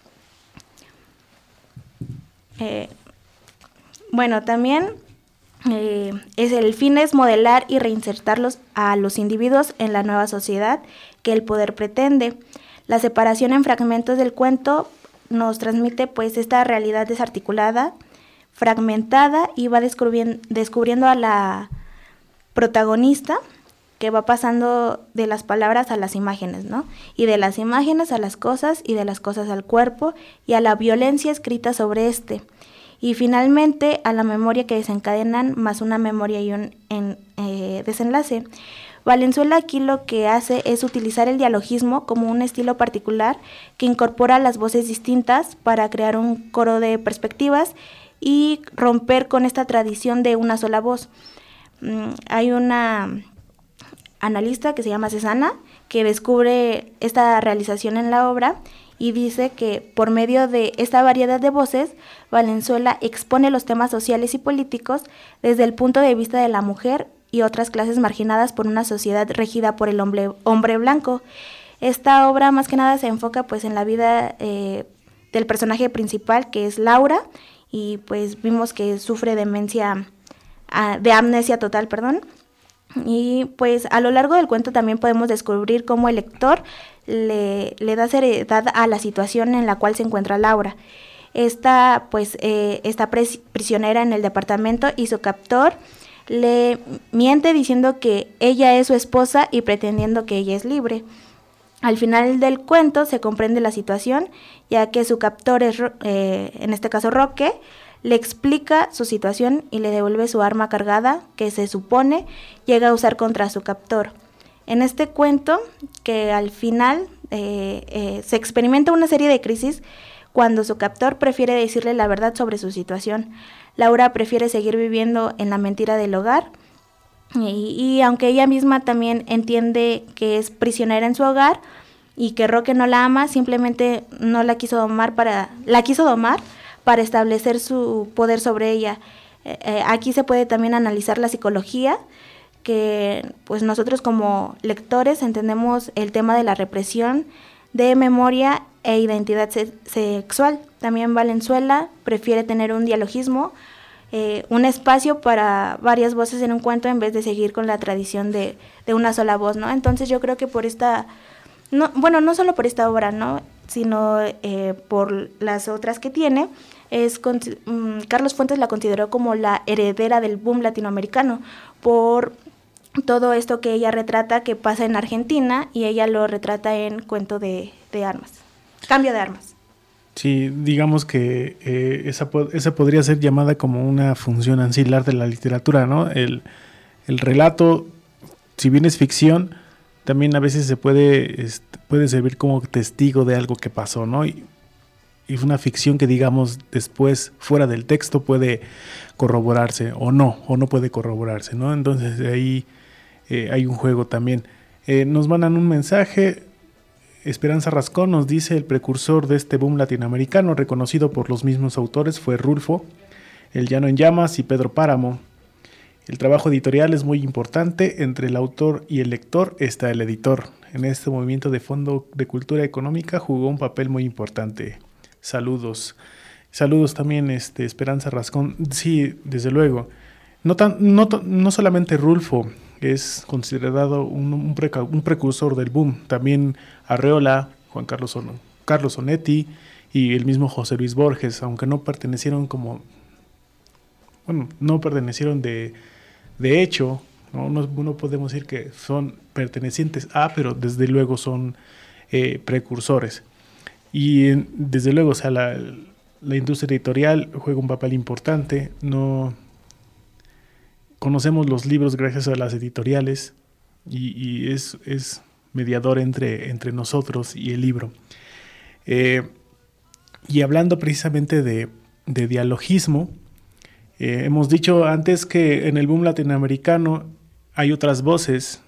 Eh, bueno, también Eh, es el fin es modelar y reinsertarlos a los individuos en la nueva sociedad que el poder pretende. La separación en fragmentos del cuento nos transmite pues esta realidad desarticulada, fragmentada, y va descubriendo, descubriendo a la protagonista que va pasando de las palabras a las imágenes, ¿no? Y de las imágenes a las cosas, y de las cosas al cuerpo, y a la violencia escrita sobre este. Y finalmente a la memoria que desencadenan, más una memoria y un en, eh, desenlace. Valenzuela aquí lo que hace es utilizar el dialogismo como un estilo particular que incorpora las voces distintas para crear un coro de perspectivas y romper con esta tradición de una sola voz. Mm, hay una analista que se llama Cesana que descubre esta realización en la obra y dice que por medio de esta variedad de voces, Valenzuela expone los temas sociales y políticos desde el punto de vista de la mujer y otras clases marginadas por una sociedad regida por el hombre, hombre blanco. Esta obra más que nada se enfoca pues en la vida eh, del personaje principal, que es Laura, y pues vimos que sufre demencia, de amnesia total, perdón. Y pues a lo largo del cuento también podemos descubrir cómo el lector le, le da seriedad a la situación en la cual se encuentra Laura. Esta pues eh, está pres- prisionera en el departamento y su captor le miente diciendo que ella es su esposa y pretendiendo que ella es libre. Al final del cuento se comprende la situación, ya que su captor es, eh, en este caso Roque, le explica su situación y le devuelve su arma cargada, que se supone llega a usar contra su captor. En este cuento, que al final eh, eh, se experimenta una serie de crisis cuando su captor prefiere decirle la verdad sobre su situación. Laura prefiere seguir viviendo en la mentira del hogar, y, y aunque ella misma también entiende que es prisionera en su hogar y que Roque no la ama, simplemente no la quiso domar para, la quiso domar para establecer su poder sobre ella. Eh, eh, aquí se puede también analizar la psicología, que pues nosotros como lectores entendemos el tema de la represión de memoria e identidad se- sexual. También Valenzuela prefiere tener un dialogismo, eh, un espacio para varias voces en un cuento en vez de seguir con la tradición de, de una sola voz, ¿no? Entonces yo creo que por esta, no, bueno, no solo por esta obra, ¿no?, sino eh, por las otras que tiene, es um, Carlos Fuentes la consideró como la heredera del boom latinoamericano, por todo esto que ella retrata que pasa en Argentina, y ella lo retrata en Cuento de, de Armas, Cambio de Armas. Sí, digamos que eh, esa, esa podría ser llamada como una función ancilar de la literatura, ¿no? El, el relato, si bien es ficción, también a veces se puede, este, puede servir como testigo de algo que pasó, ¿no? Y, y una ficción que, digamos, después, fuera del texto, puede corroborarse o no, o no puede corroborarse, ¿no? Entonces ahí eh, hay un juego también. Eh, nos mandan un mensaje. Esperanza Rascón nos dice: el precursor de este boom latinoamericano, reconocido por los mismos autores, fue Rulfo, El Llano en Llamas y Pedro Páramo. El trabajo editorial es muy importante. Entre el autor y el lector está el editor. En este movimiento de fondo de cultura económica jugó un papel muy importante. Saludos. Saludos también, este, Esperanza Rascón. Sí, desde luego. No, tan, no, no solamente Rulfo es considerado un, un, preca, un precursor del boom. También Arreola, Juan Carlos, Son, Carlos Onetti y el mismo José Luis Borges, aunque no pertenecieron como... Bueno, no pertenecieron de, de hecho, ¿no? No, no podemos decir que son pertenecientes a, pero desde luego son eh, precursores. Y desde luego, o sea, la, la industria editorial juega un papel importante. No conocemos los libros gracias a las editoriales. y, y es, es mediador entre, entre nosotros y el libro. Eh, y hablando precisamente de, de dialogismo, eh, hemos dicho antes que en el boom latinoamericano hay otras voces.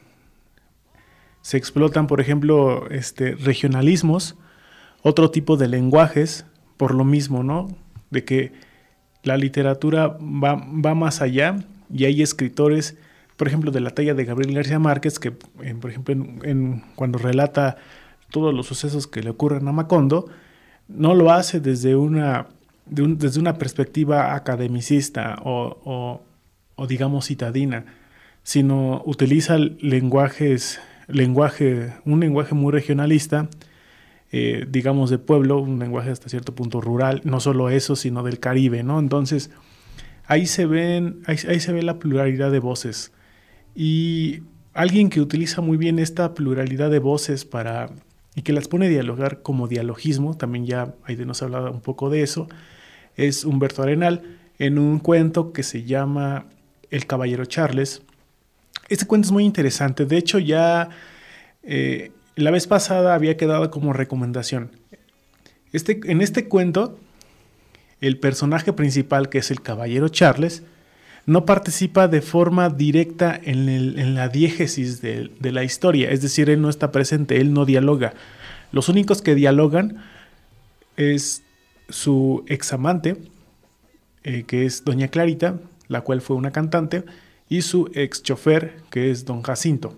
Se explotan, por ejemplo, este, regionalismos, otro tipo de lenguajes, por lo mismo, ¿no? De que la literatura va, va más allá y hay escritores, por ejemplo, de la talla de Gabriel García Márquez, que, en, por ejemplo, en, en, cuando relata todos los sucesos que le ocurren a Macondo, no lo hace desde una, de un, desde una perspectiva academicista o, o, o, digamos, citadina, sino utiliza lenguajes, lenguaje, un lenguaje muy regionalista, eh, digamos de pueblo, un lenguaje hasta cierto punto rural, no solo eso, sino del Caribe, ¿no? Entonces, ahí se ven, ahí, ahí se ve la pluralidad de voces. Y alguien que utiliza muy bien esta pluralidad de voces para, y que las pone a dialogar como dialogismo, también ya Aide nos ha hablado un poco de eso, es Humberto Arenal, en un cuento que se llama El Caballero Charles. Este cuento es muy interesante, de hecho ya eh, la vez pasada había quedado como recomendación. Este, en este cuento, el personaje principal, que es el Caballero Charles, no participa de forma directa en, el, en la diégesis de, de la historia, es decir, él no está presente, él no dialoga. Los únicos que dialogan es su examante, eh, que es Doña Clarita, la cual fue una cantante, y su ex chofer, que es Don Jacinto.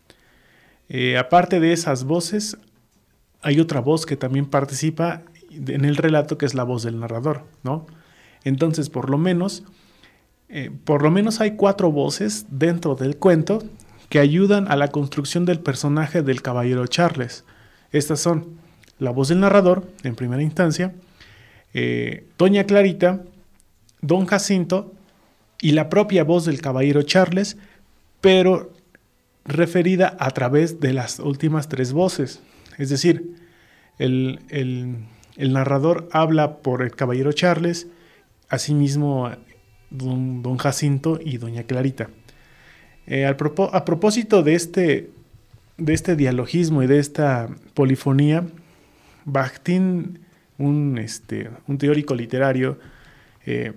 Eh, aparte de esas voces, hay otra voz que también participa en el relato, que es la voz del narrador, ¿no? Entonces, por lo menos, eh, por lo menos hay cuatro voces dentro del cuento que ayudan a la construcción del personaje del Caballero Charles. Estas son la voz del narrador, en primera instancia, eh, Doña Clarita, Don Jacinto y la propia voz del Caballero Charles, pero referida a través de las últimas tres voces. Es decir, el, el, el narrador habla por el Caballero Charles, asimismo don, don Jacinto y Doña Clarita. Eh, al propo, a propósito de este, de este dialogismo y de esta polifonía, Bakhtin, un, este, un teórico literario, eh,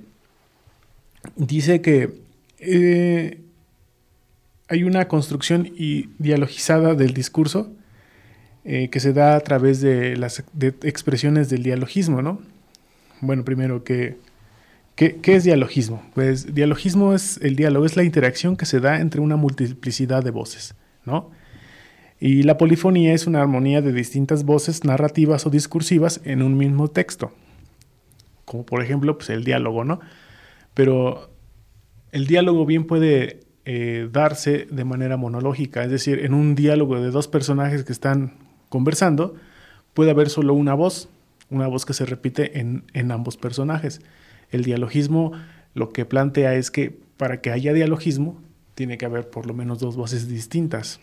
dice que eh, hay una construcción y dialogizada del discurso eh, que se da a través de las de expresiones del dialogismo, ¿no? Bueno, primero, ¿qué, qué, ¿qué es dialogismo? Pues dialogismo es el diálogo, es la interacción que se da entre una multiplicidad de voces, ¿no? Y la polifonía es una armonía de distintas voces narrativas o discursivas en un mismo texto, como por ejemplo, pues el diálogo, ¿no? Pero el diálogo bien puede eh, darse de manera monológica, es decir, en un diálogo de dos personajes que están conversando, puede haber solo una voz, una voz que se repite en, en ambos personajes. El dialogismo lo que plantea es que para que haya dialogismo, tiene que haber por lo menos dos voces distintas.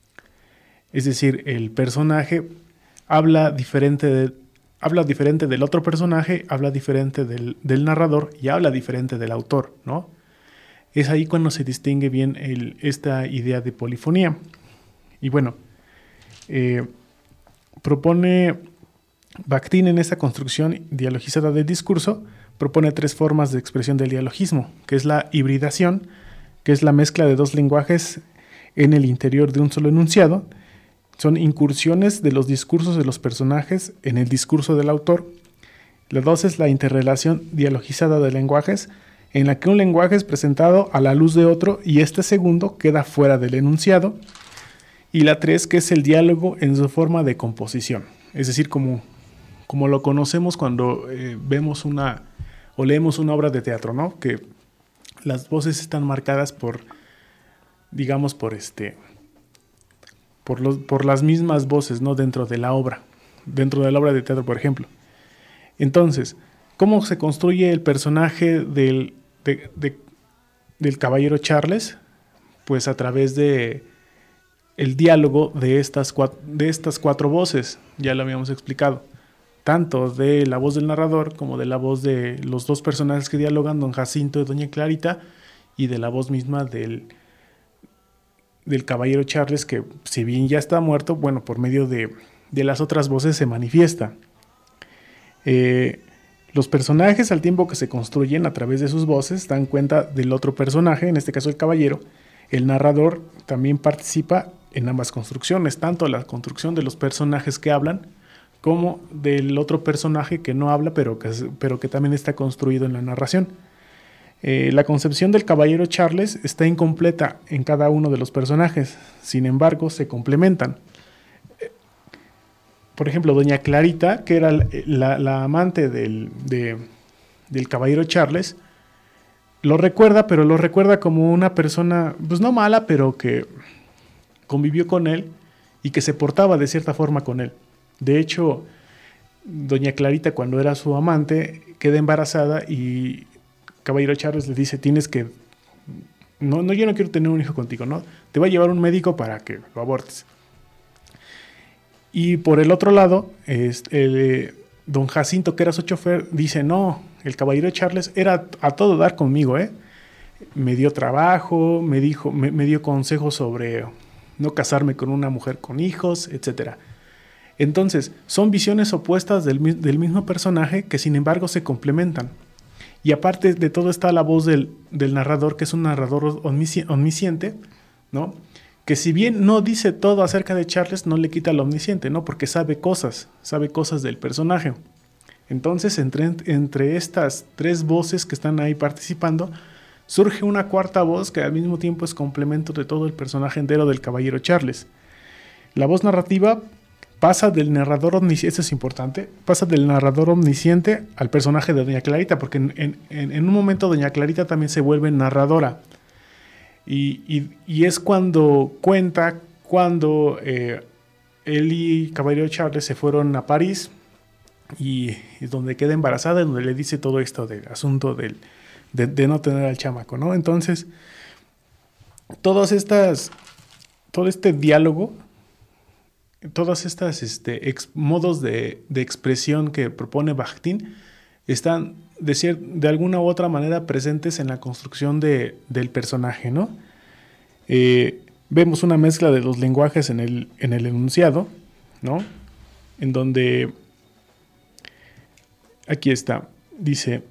Es decir, el personaje habla diferente de, habla diferente del otro personaje, habla diferente del, del narrador y habla diferente del autor, ¿no? Es ahí cuando se distingue bien el, esta idea de polifonía. Y bueno, eh, propone Bakhtin en esta construcción dialogizada del discurso, propone tres formas de expresión del dialogismo, que es la hibridación, que es la mezcla de dos lenguajes en el interior de un solo enunciado. Son incursiones de los discursos de los personajes en el discurso del autor. La dos es la interrelación dialogizada de lenguajes, en la que un lenguaje es presentado a la luz de otro y este segundo queda fuera del enunciado. Y la tres, que es el diálogo en su forma de composición, es decir, como, como lo conocemos cuando eh, vemos una o leemos una obra de teatro, ¿no? Que las voces están marcadas por, digamos, por este... Por, los, por las mismas voces, ¿no? Dentro de la obra, dentro de la obra de teatro, por ejemplo. Entonces, ¿cómo se construye el personaje del, de, de, del Caballero Charles? Pues a través de el diálogo de estas, cuatro, de estas cuatro voces, ya lo habíamos explicado, tanto de la voz del narrador como de la voz de los dos personajes que dialogan, don Jacinto y doña Clarita, y de la voz misma del del caballero Charles, que si bien ya está muerto, bueno, por medio de, de las otras voces se manifiesta. Eh, los personajes, al tiempo que se construyen a través de sus voces, dan cuenta del otro personaje, en este caso el caballero. El narrador también participa en ambas construcciones, tanto la construcción de los personajes que hablan, como del otro personaje que no habla, pero que, pero que también está construido en la narración. Eh, la concepción del caballero Charles está incompleta en cada uno de los personajes, sin embargo se complementan. Eh, por ejemplo, doña Clarita, que era la, la amante del, de, del caballero Charles, lo recuerda, pero lo recuerda como una persona, pues no mala, pero que convivió con él y que se portaba de cierta forma con él. De hecho, doña Clarita, cuando era su amante, queda embarazada y caballero Charles le dice: tienes que, no, no, yo no quiero tener un hijo contigo, ¿no? Te va a llevar un médico para que lo abortes. Y por el otro lado, este, el, don Jacinto, que era su chofer, dice: no, el caballero Charles era a todo dar conmigo, ¿eh? Me dio trabajo, me dijo, me, me dio consejos sobre no casarme con una mujer con hijos, etcétera. Entonces, son visiones opuestas del, del mismo personaje que sin embargo se complementan. Y aparte de todo está la voz del, del narrador, que es un narrador omnisciente, ¿no? Que si bien no dice todo acerca de Charles, no le quita lo omnisciente, ¿no? Porque sabe cosas, sabe cosas del personaje. Entonces, entre, entre estas tres voces que están ahí participando, surge una cuarta voz que al mismo tiempo es complemento de todo el personaje entero del caballero Charles. La voz narrativa pasa del narrador omnisciente, eso es importante, pasa del narrador omnisciente al personaje de doña Clarita, porque en, en, en un momento doña Clarita también se vuelve narradora. Y, y, y es cuando cuenta cuando eh, él y caballero Charles se fueron a París y, y donde queda embarazada, donde le dice todo esto del asunto del, de, de no tener al chamaco, ¿no? Entonces, todas estas, todo este diálogo, todas estas este, ex, modos de, de expresión que propone Bakhtin están de, cier- de alguna u otra manera presentes en la construcción de, del personaje, ¿no? Eh, vemos una mezcla de los lenguajes en el, en el enunciado, ¿no? En donde, aquí está, dice,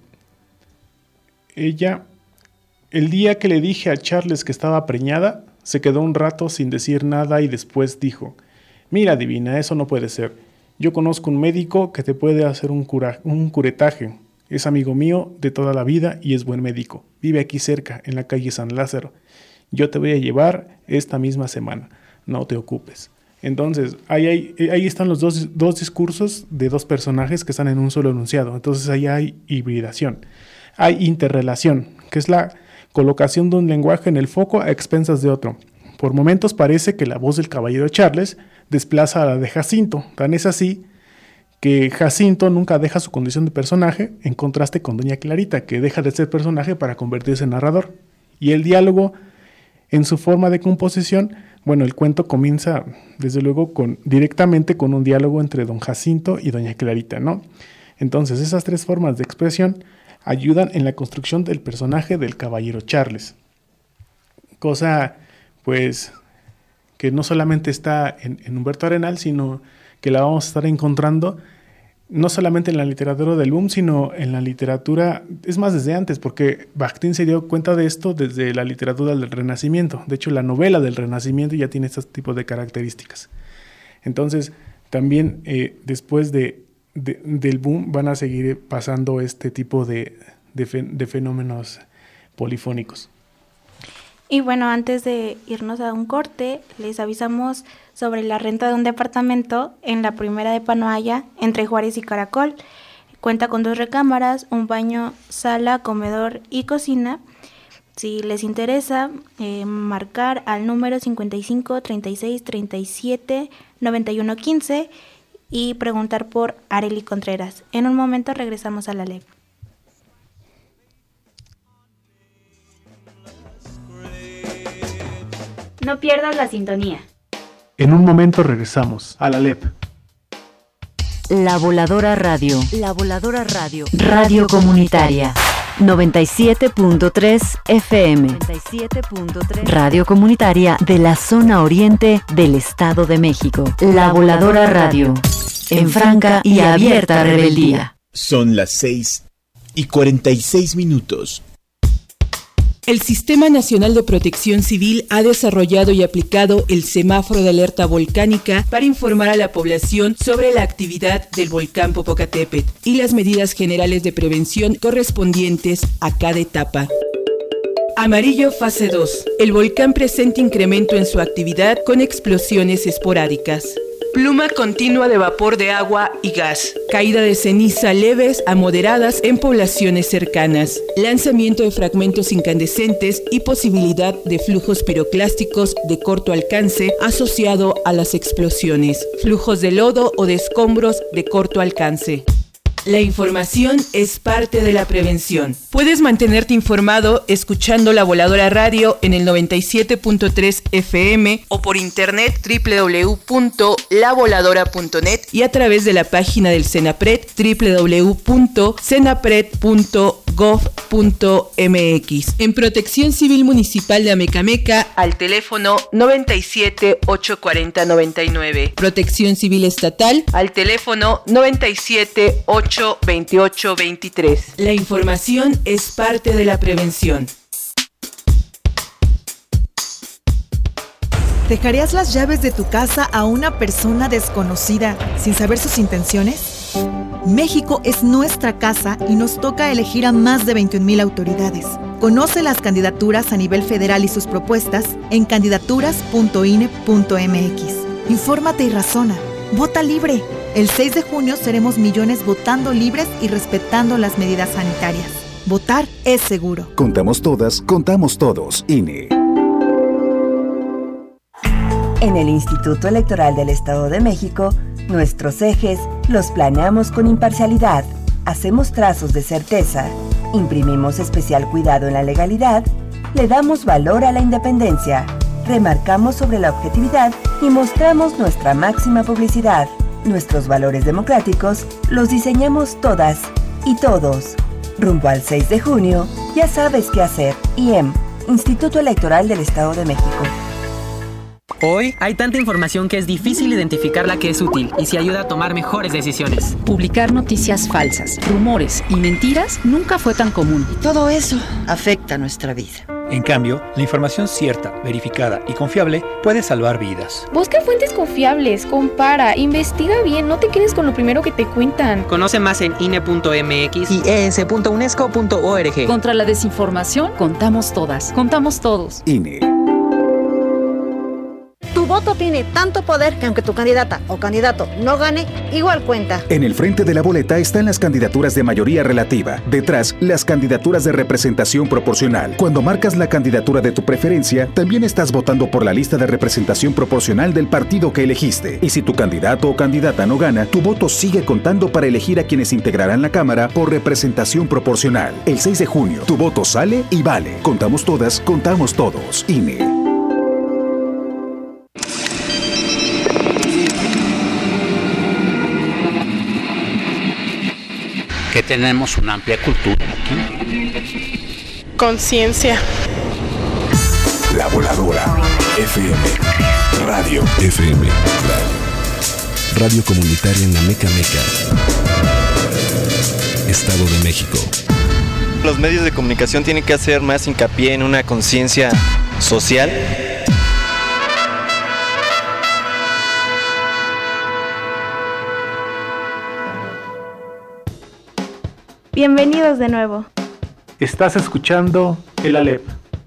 ella, el día que le dije a Charles que estaba preñada, se quedó un rato sin decir nada y después dijo: mira, divina, eso no puede ser. Yo conozco un médico que te puede hacer un, cura, un curetaje. Es amigo mío de toda la vida y es buen médico. Vive aquí cerca, en la calle San Lázaro. Yo te voy a llevar esta misma semana. No te ocupes. Entonces, ahí, hay, ahí están los dos, dos discursos de dos personajes que están en un solo enunciado. Entonces, ahí hay hibridación. Hay interrelación, que es la colocación de un lenguaje en el foco a expensas de otro. Por momentos parece que la voz del caballero Charles desplaza a la de Jacinto. Tan es así que Jacinto nunca deja su condición de personaje, en contraste con doña Clarita, que deja de ser personaje para convertirse en narrador. Y el diálogo, en su forma de composición, bueno, el cuento comienza desde luego con, directamente con un diálogo entre don Jacinto y doña Clarita, ¿no? Entonces, esas tres formas de expresión ayudan en la construcción del personaje del caballero Charles. Cosa, pues, que no solamente está en, en Humberto Arenal, sino que la vamos a estar encontrando no solamente en la literatura del boom, sino en la literatura, es más, desde antes, porque Bakhtin se dio cuenta de esto desde la literatura del Renacimiento. De hecho, la novela del Renacimiento ya tiene este tipo de características. Entonces, también eh, después de, de, del boom van a seguir pasando este tipo de, de, fe, de fenómenos polifónicos. Y bueno, antes de irnos a un corte, les avisamos sobre la renta de un departamento en la primera de Panoaya, entre Juárez y Caracol. Cuenta con dos recámaras, un baño, sala, comedor y cocina. Si les interesa, eh, marcar al número cincuenta y cinco, treinta y seis, treinta y siete, noventa y uno, quince y preguntar por Arely Contreras. En un momento regresamos a la L E P. No pierdas la sintonía. En un momento regresamos a la L E P. La Voladora Radio. La Voladora Radio. Radio comunitaria. noventa y siete punto tres F M. noventa y siete punto tres. Radio comunitaria de la zona oriente del Estado de México. La Voladora Radio. En franca y abierta rebeldía. Son las seis y cuarenta y seis minutos. El Sistema Nacional de Protección Civil ha desarrollado y aplicado el semáforo de alerta volcánica para informar a la población sobre la actividad del volcán Popocatépetl y las medidas generales de prevención correspondientes a cada etapa. Amarillo fase dos. El volcán presenta incremento en su actividad con explosiones esporádicas. Pluma continua de vapor de agua y gas. Caída de ceniza leves a moderadas en poblaciones cercanas. Lanzamiento de fragmentos incandescentes y posibilidad de flujos piroclásticos de corto alcance asociado a las explosiones. Flujos de lodo o de escombros de corto alcance. La información es parte de la prevención. Puedes mantenerte informado escuchando La Voladora Radio en el noventa y siete punto tres F M o por internet doble u doble u doble u punto la voladora punto net y a través de la página del CENAPRED doble u doble u doble u punto cenapred punto gov punto m x. En Protección Civil Municipal de Amecameca al teléfono noventa y siete, ochocientos cuarenta, noventa y nueve. Protección Civil Estatal al teléfono noventa y siete, ochocientos veintiocho, veintitrés. La información es parte de la prevención. ¿Dejarías las llaves de tu casa a una persona desconocida sin saber sus intenciones? México es nuestra casa y nos toca elegir a más de veintiún mil autoridades. Conoce las candidaturas a nivel federal y sus propuestas en candidaturas punto i n e punto m x. Infórmate y razona. Vota libre. El seis de junio seremos millones votando libres y respetando las medidas sanitarias. Votar es seguro. Contamos todas, contamos todos. I N E. En el Instituto Electoral del Estado de México, nuestros ejes los planeamos con imparcialidad, hacemos trazos de certeza, imprimimos especial cuidado en la legalidad, le damos valor a la independencia, remarcamos sobre la objetividad y mostramos nuestra máxima publicidad. Nuestros valores democráticos los diseñamos todas y todos. Rumbo al seis de junio, ya sabes qué hacer. I E M, Instituto Electoral del Estado de México. Hoy hay tanta información que es difícil identificar la que es útil y si ayuda a tomar mejores decisiones. Publicar noticias falsas, rumores y mentiras nunca fue tan común. Y todo eso afecta nuestra vida. En cambio, la información cierta, verificada y confiable puede salvar vidas. Busca fuentes confiables, compara, investiga bien, no te quedes con lo primero que te cuentan. Conoce más en I N E punto m x y e s punto unesco punto org. Contra la desinformación, contamos todas, contamos todos. I N E. Tu voto tiene tanto poder que aunque tu candidata o candidato no gane, igual cuenta. En el frente de la boleta están las candidaturas de mayoría relativa. Detrás, las candidaturas de representación proporcional. Cuando marcas la candidatura de tu preferencia, también estás votando por la lista de representación proporcional del partido que elegiste. Y si tu candidato o candidata no gana, tu voto sigue contando para elegir a quienes integrarán la Cámara por representación proporcional. El seis de junio, tu voto sale y vale. Contamos todas, contamos todos. I N E. Que tenemos una amplia cultura aquí. Conciencia. La Voladora. F M. Radio. F M. Radio. Radio comunitaria en Amecameca. Estado de México. Los medios de comunicación tienen que hacer más hincapié en una conciencia social. Bienvenidos de nuevo. Estás escuchando el Alep.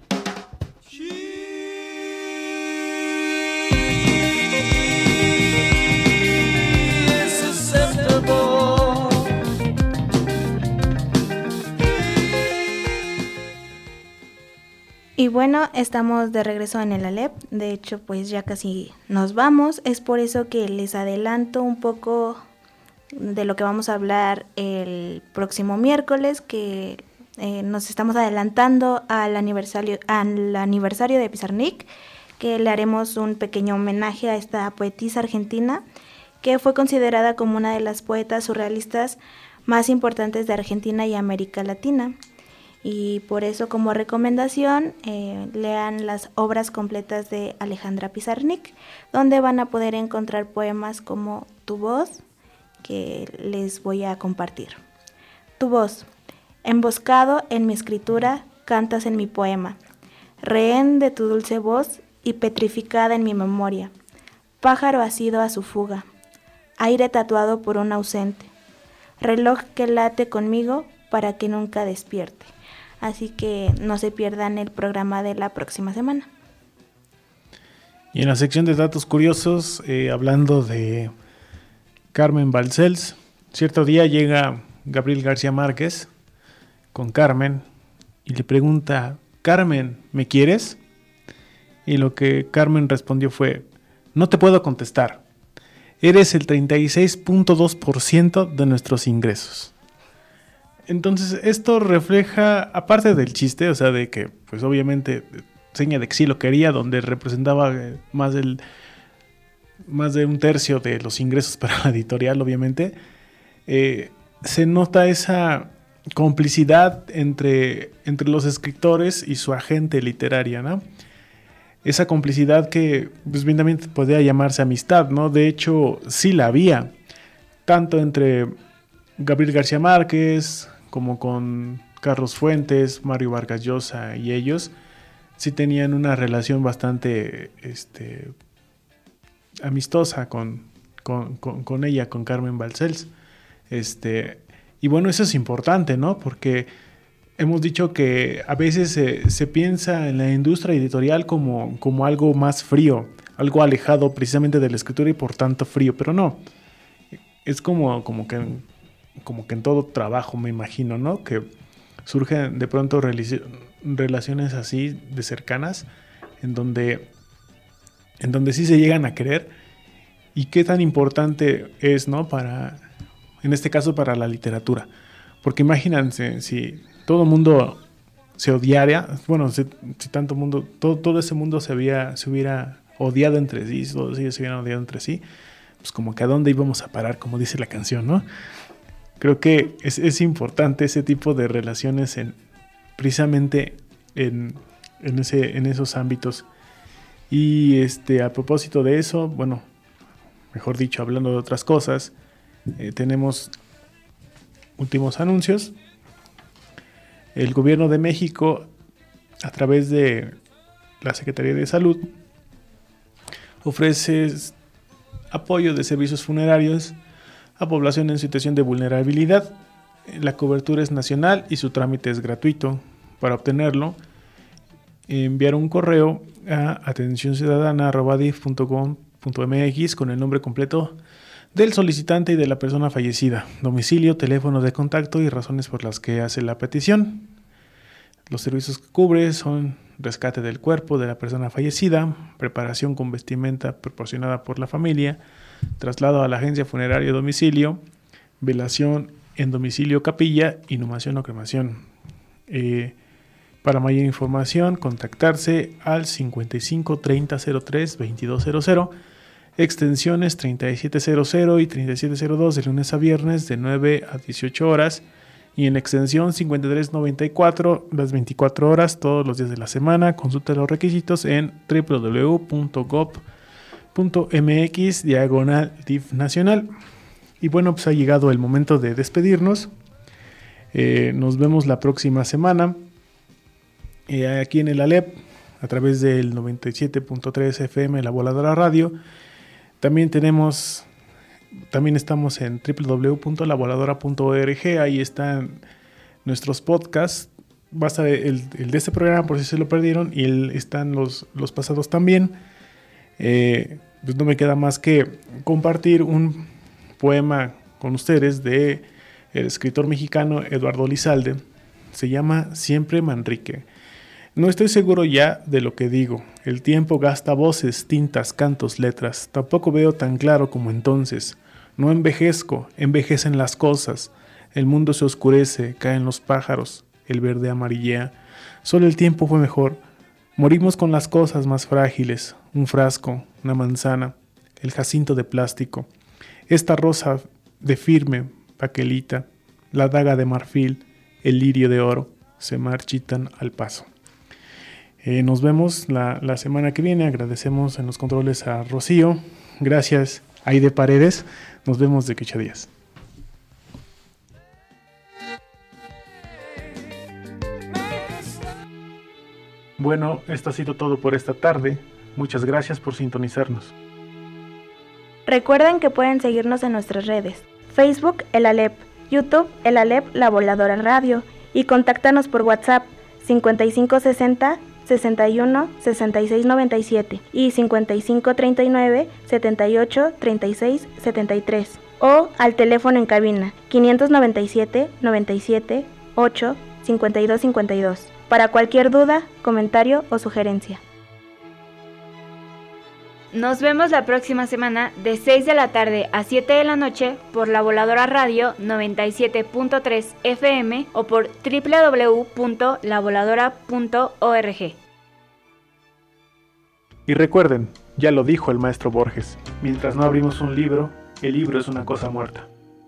Y bueno, estamos de regreso en el Alep. De hecho, pues ya casi nos vamos. Es por eso que les adelanto un poco de lo que vamos a hablar el próximo miércoles, que eh, nos estamos adelantando al aniversario, al aniversario de Pizarnik, que le haremos un pequeño homenaje a esta poetisa argentina, que fue considerada como una de las poetas surrealistas más importantes de Argentina y América Latina. Y por eso, como recomendación, eh, lean las obras completas de Alejandra Pizarnik, donde van a poder encontrar poemas como Tu voz, que les voy a compartir. Tu voz, emboscado en mi escritura, cantas en mi poema, rehén de tu dulce voz y petrificada en mi memoria, pájaro asido a su fuga, aire tatuado por un ausente, reloj que late conmigo para que nunca despierte. Así que no se pierdan el programa de la próxima semana. Y en la sección de datos curiosos, eh, hablando de Carmen Balcells, cierto día llega Gabriel García Márquez con Carmen y le pregunta: Carmen, ¿me quieres? Y lo que Carmen respondió fue: no te puedo contestar, eres el treinta y seis punto dos por ciento de nuestros ingresos. Entonces esto refleja, aparte del chiste, o sea, de que pues obviamente seña de que sí lo quería, donde representaba más del más de un tercio de los ingresos para la editorial, obviamente, eh, se nota esa complicidad entre, entre los escritores y su agente literaria, ¿no? Esa complicidad que pues bien también podría llamarse amistad, ¿no? De hecho, sí la había, tanto entre Gabriel García Márquez como con Carlos Fuentes, Mario Vargas Llosa y ellos, sí tenían una relación bastante este, amistosa con, con, con, con ella, con Carmen Balcells. Este, y bueno, eso es importante, ¿no? Porque hemos dicho que a veces se, se piensa en la industria editorial como, como algo más frío, algo alejado precisamente de la escritura y por tanto frío, pero no. Es como, como, que, como que en todo trabajo, me imagino, ¿no? Que surgen de pronto relaciones así de cercanas, en donde, en donde sí se llegan a querer. Y qué tan importante es, ¿no? Para, en este caso, para la literatura. Porque imagínense, si todo el mundo se odiara, bueno, si, si tanto mundo, todo, todo ese mundo se, había, se hubiera odiado entre sí, si todos ellos se hubieran odiado entre sí, pues como que a dónde íbamos a parar, como dice la canción, ¿no? Creo que es, es importante ese tipo de relaciones en, precisamente en, en, ese, en esos ámbitos. Y este, a propósito de eso, bueno, mejor dicho, hablando de otras cosas, eh, tenemos últimos anuncios. El gobierno de México, a través de la Secretaría de Salud, ofrece apoyo de servicios funerarios a población en situación de vulnerabilidad. La cobertura es nacional y su trámite es gratuito. Para obtenerlo, enviar un correo a atención ciudadana arroba d i f punto com punto m x con el nombre completo del solicitante y de la persona fallecida, domicilio, teléfono de contacto y razones por las que hace la petición. Los servicios que cubre son rescate del cuerpo de la persona fallecida, preparación con vestimenta proporcionada por la familia, traslado a la agencia funeraria a domicilio, velación en domicilio capilla, inhumación o cremación. Eh, para mayor información, contactarse al cincuenta y cinco treinta cero tres veintidós cero cero, extensiones treinta y siete cero cero y treinta y siete cero dos de lunes a viernes de nueve a dieciocho horas, y en extensión cincuenta y tres noventa y cuatro las veinticuatro horas todos los días de la semana. Consulta los requisitos en w w w punto gob punto m x diagonal D I F nacional. Y bueno, pues ha llegado el momento de despedirnos. Eh, nos vemos la próxima semana eh, aquí en el Alep a través del noventa y siete punto tres F M, La Voladora Radio. También tenemos, también estamos en w w w punto la voladora punto org. Ahí están nuestros podcasts. Basta el, el de este programa por si se lo perdieron, y el, están los, los pasados también. Eh, pues no me queda más que compartir un poema con ustedes de el escritor mexicano Eduardo Lizalde. Se llama Siempre Manrique. No estoy seguro ya de lo que digo. El tiempo gasta voces, tintas, cantos, letras. Tampoco veo tan claro como entonces. No envejezco, envejecen las cosas. El mundo se oscurece, caen los pájaros, el verde amarillea. Solo el tiempo fue mejor. Morimos con las cosas más frágiles. Un frasco, una manzana, el jacinto de plástico. Esta rosa de firme paquelita, la daga de marfil, el lirio de oro. se marchitan al paso. Eh, nos vemos la, la semana que viene. Agradecemos en los controles a Rocío. Gracias, Aide Paredes. Nos vemos de quechua días. Bueno, esto ha sido todo por esta tarde. Muchas gracias por sintonizarnos. Recuerden que pueden seguirnos en nuestras redes: Facebook, el Alep, YouTube, el Alep La Voladora Radio, y contáctanos por WhatsApp cincuenta y cinco sesenta, sesenta y uno, sesenta y seis noventa y siete y cincuenta y cinco treinta y nueve, setenta y ocho, treinta y seis, setenta y tres, o al teléfono en cabina quinientos noventa y siete, noventa y siete, ocho, cincuenta y dos cincuenta y dos para cualquier duda, comentario o sugerencia. Nos vemos la próxima semana de seis de la tarde a siete de la noche por La Voladora Radio noventa y siete punto tres F M o por doble u doble u doble u punto la voladora punto org. Y recuerden, ya lo dijo el maestro Borges, mientras no abrimos un libro, el libro es una cosa muerta.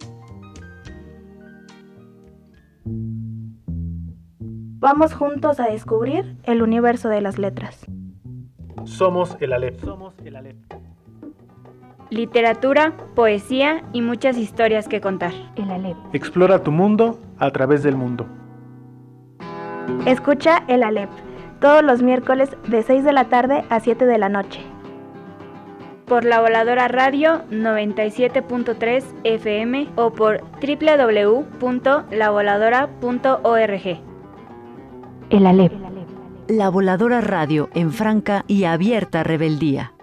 Vamos juntos a descubrir el universo de las letras. Somos el Alep. Somos el Alep. Literatura, poesía y muchas historias que contar. El Alep. Explora tu mundo a través del mundo. Escucha el Alep todos los miércoles de seis de la tarde a siete de la noche. Por La Voladora Radio noventa y siete punto tres F M o por doble u doble u doble u punto la voladora punto org. El Alep. La Voladora Radio en franca y abierta rebeldía.